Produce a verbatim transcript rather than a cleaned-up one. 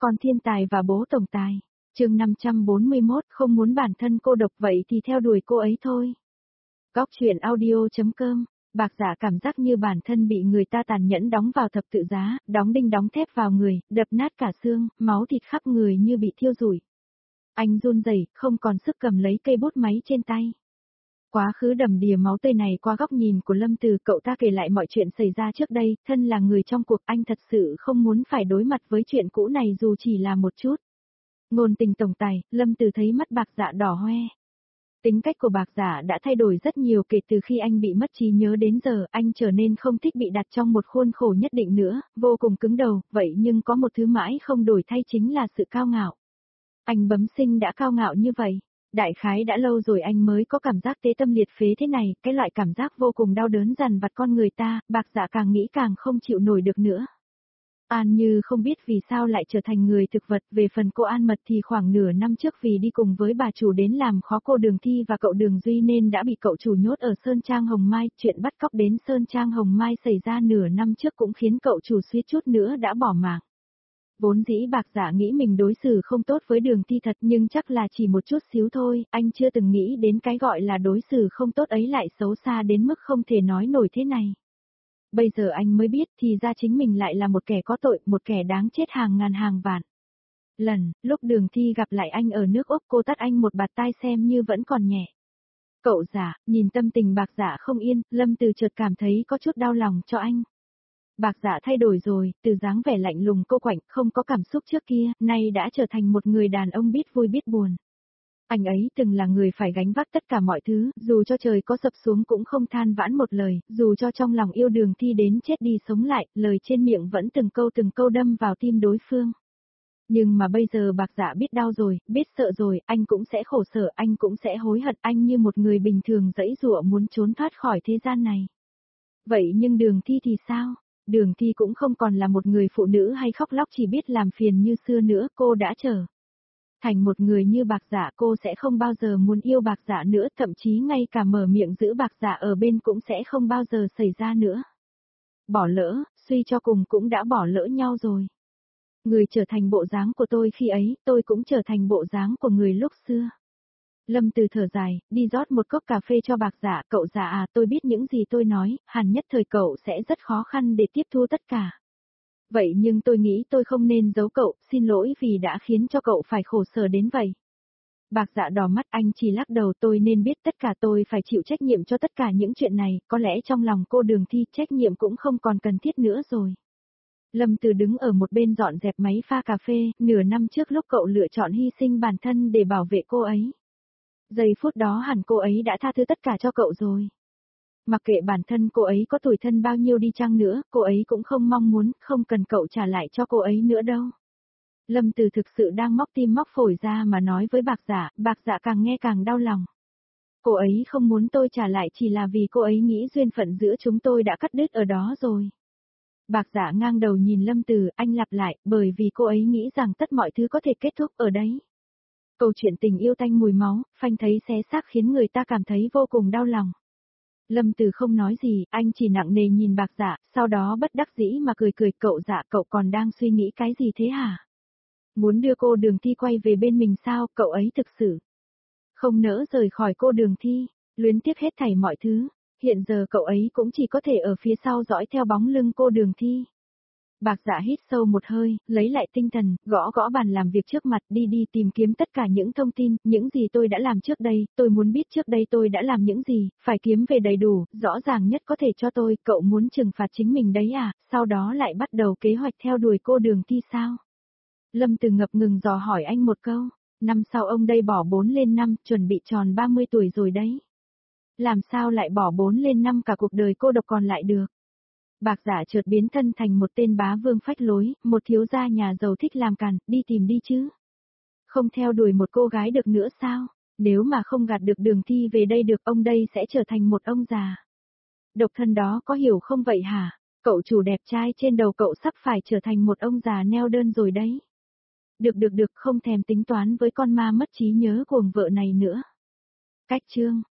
Con thiên tài và bố tổng tài. Chương năm trăm bốn mươi mốt, không muốn bản thân cô độc vậy thì theo đuổi cô ấy thôi. Góc truyện audio.com. Bạc Dạ cảm giác như bản thân bị người ta tàn nhẫn đóng vào thập tự giá, đóng đinh đóng thép vào người, đập nát cả xương, máu thịt khắp người như bị thiêu rụi. Anh run rẩy, không còn sức cầm lấy cây bút máy trên tay. Quá khứ đầm đìa máu tươi này qua góc nhìn của Lâm Từ, cậu ta kể lại mọi chuyện xảy ra trước đây, thân là người trong cuộc, anh thật sự không muốn phải đối mặt với chuyện cũ này dù chỉ là một chút. Ngôn tình tổng tài, Lâm Từ thấy mắt Bạc Dạ đỏ hoe. Tính cách của Bạc Dạ đã thay đổi rất nhiều kể từ khi anh bị mất trí nhớ đến giờ, anh trở nên không thích bị đặt trong một khuôn khổ nhất định nữa, vô cùng cứng đầu, vậy nhưng có một thứ mãi không đổi thay chính là sự cao ngạo. Anh bẩm sinh đã cao ngạo như vậy. Đại khái đã lâu rồi anh mới có cảm giác tế tâm liệt phế thế này, cái loại cảm giác vô cùng đau đớn dằn vặt con người ta, Bạc Dạ càng nghĩ càng không chịu nổi được nữa. An Như không biết vì sao lại trở thành người thực vật, về phần cô An Mật thì khoảng nửa năm trước vì đi cùng với bà chủ đến làm khó cô Đường Thi và cậu Đường Duy nên đã bị cậu chủ nhốt ở Sơn Trang Hồng Mai, chuyện bắt cóc đến Sơn Trang Hồng Mai xảy ra nửa năm trước cũng khiến cậu chủ suýt chút nữa đã bỏ mạng. Vốn dĩ Bạc Dạ nghĩ mình đối xử không tốt với Đường Thi thật nhưng chắc là chỉ một chút xíu thôi, anh chưa từng nghĩ đến cái gọi là đối xử không tốt ấy lại xấu xa đến mức không thể nói nổi thế này. Bây giờ anh mới biết thì ra chính mình lại là một kẻ có tội, một kẻ đáng chết hàng ngàn hàng vạn. Lần, lúc Đường Thi gặp lại anh ở nước Úc cô tát anh một bạt tai xem như vẫn còn nhẹ. Cậu Dạ, nhìn tâm tình Bạc Dạ không yên, Lâm Từ chợt cảm thấy có chút đau lòng cho anh. Bạc Dạ thay đổi rồi, từ dáng vẻ lạnh lùng cô quạnh, không có cảm xúc trước kia, nay đã trở thành một người đàn ông biết vui biết buồn. Anh ấy từng là người phải gánh vác tất cả mọi thứ, dù cho trời có sập xuống cũng không than vãn một lời, dù cho trong lòng yêu Đường Thi đến chết đi sống lại, lời trên miệng vẫn từng câu từng câu đâm vào tim đối phương. Nhưng mà bây giờ Bạc Dạ biết đau rồi, biết sợ rồi, anh cũng sẽ khổ sở, anh cũng sẽ hối hận, anh như một người bình thường giãy giụa muốn trốn thoát khỏi thế gian này. Vậy nhưng Đường Thi thì sao? Đường Thi cũng không còn là một người phụ nữ hay khóc lóc chỉ biết làm phiền như xưa nữa, cô đã trở thành một người như Bạc Dạ, cô sẽ không bao giờ muốn yêu Bạc Dạ nữa, thậm chí ngay cả mở miệng giữ Bạc Dạ ở bên cũng sẽ không bao giờ xảy ra nữa. Bỏ lỡ, suy cho cùng cũng đã bỏ lỡ nhau rồi. Người trở thành bộ dáng của tôi khi ấy, tôi cũng trở thành bộ dáng của người lúc xưa. Lâm Từ thở dài, đi rót một cốc cà phê cho Bạc Dạ, cậu Dạ à, tôi biết những gì tôi nói, hẳn nhất thời cậu sẽ rất khó khăn để tiếp thu tất cả. Vậy nhưng tôi nghĩ tôi không nên giấu cậu, xin lỗi vì đã khiến cho cậu phải khổ sở đến vậy. Bạc Dạ đỏ mắt, anh chỉ lắc đầu, tôi nên biết tất cả, tôi phải chịu trách nhiệm cho tất cả những chuyện này, có lẽ trong lòng cô Đường Thi trách nhiệm cũng không còn cần thiết nữa rồi. Lâm Từ đứng ở một bên dọn dẹp máy pha cà phê, nửa năm trước lúc cậu lựa chọn hy sinh bản thân để bảo vệ cô ấy. Giây phút đó hẳn cô ấy đã tha thứ tất cả cho cậu rồi. Mặc kệ bản thân cô ấy có tủi thân bao nhiêu đi chăng nữa, cô ấy cũng không mong muốn, không cần cậu trả lại cho cô ấy nữa đâu. Lâm Từ thực sự đang móc tim móc phổi ra mà nói với Bạc Dạ, Bạc Dạ càng nghe càng đau lòng. Cô ấy không muốn tôi trả lại chỉ là vì cô ấy nghĩ duyên phận giữa chúng tôi đã cắt đứt ở đó rồi. Bạc Dạ ngang đầu nhìn Lâm Từ, anh lặp lại, bởi vì cô ấy nghĩ rằng tất mọi thứ có thể kết thúc ở đấy. Câu chuyện tình yêu tanh mùi máu, phanh thấy xé xác khiến người ta cảm thấy vô cùng đau lòng. Lâm Từ không nói gì, anh chỉ nặng nề nhìn Bạc Dạ, sau đó bất đắc dĩ mà cười cười, cậu Dạ, cậu còn đang suy nghĩ cái gì thế hả? Muốn đưa cô Đường Thi quay về bên mình sao? Cậu ấy thực sự không nỡ rời khỏi cô Đường Thi, luyến tiếc hết thảy mọi thứ, hiện giờ cậu ấy cũng chỉ có thể ở phía sau dõi theo bóng lưng cô Đường Thi. Bạc Dạ hít sâu một hơi, lấy lại tinh thần, gõ gõ bàn làm việc trước mặt, đi đi tìm kiếm tất cả những thông tin, những gì tôi đã làm trước đây, tôi muốn biết trước đây tôi đã làm những gì, phải kiếm về đầy đủ, rõ ràng nhất có thể cho tôi, cậu muốn trừng phạt chính mình đấy à, sau đó lại bắt đầu kế hoạch theo đuổi cô Đường Thi sao? Lâm Từ ngập ngừng dò hỏi anh một câu, năm sau ông đây bỏ bốn lên năm, chuẩn bị tròn ba mươi tuổi rồi đấy. Làm sao lại bỏ bốn lên năm cả cuộc đời cô độc còn lại được? Bạc Dạ chợt biến thân thành một tên bá vương phách lối, một thiếu gia nhà giàu thích làm càn, đi tìm đi chứ. Không theo đuổi một cô gái được nữa sao? Nếu mà không gạt được Đường Thi về đây được, ông đây sẽ trở thành một ông già độc thân đó, có hiểu không vậy hả? Cậu chủ đẹp trai trên đầu cậu sắp phải trở thành một ông già neo đơn rồi đấy. Được được được, không thèm tính toán với con ma mất trí nhớ cuồng vợ này nữa. Cách chương